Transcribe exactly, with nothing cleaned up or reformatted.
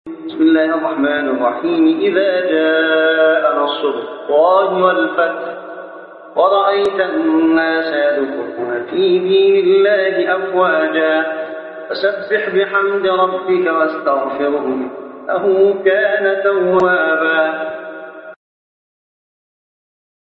بسم الله الرحمن الرحيم. إذا جاء نصر الله والفتح ورأيت الناس يدخلون في دين الله أفواجا فسبح بحمد ربك واستغفره إنه كان توابا.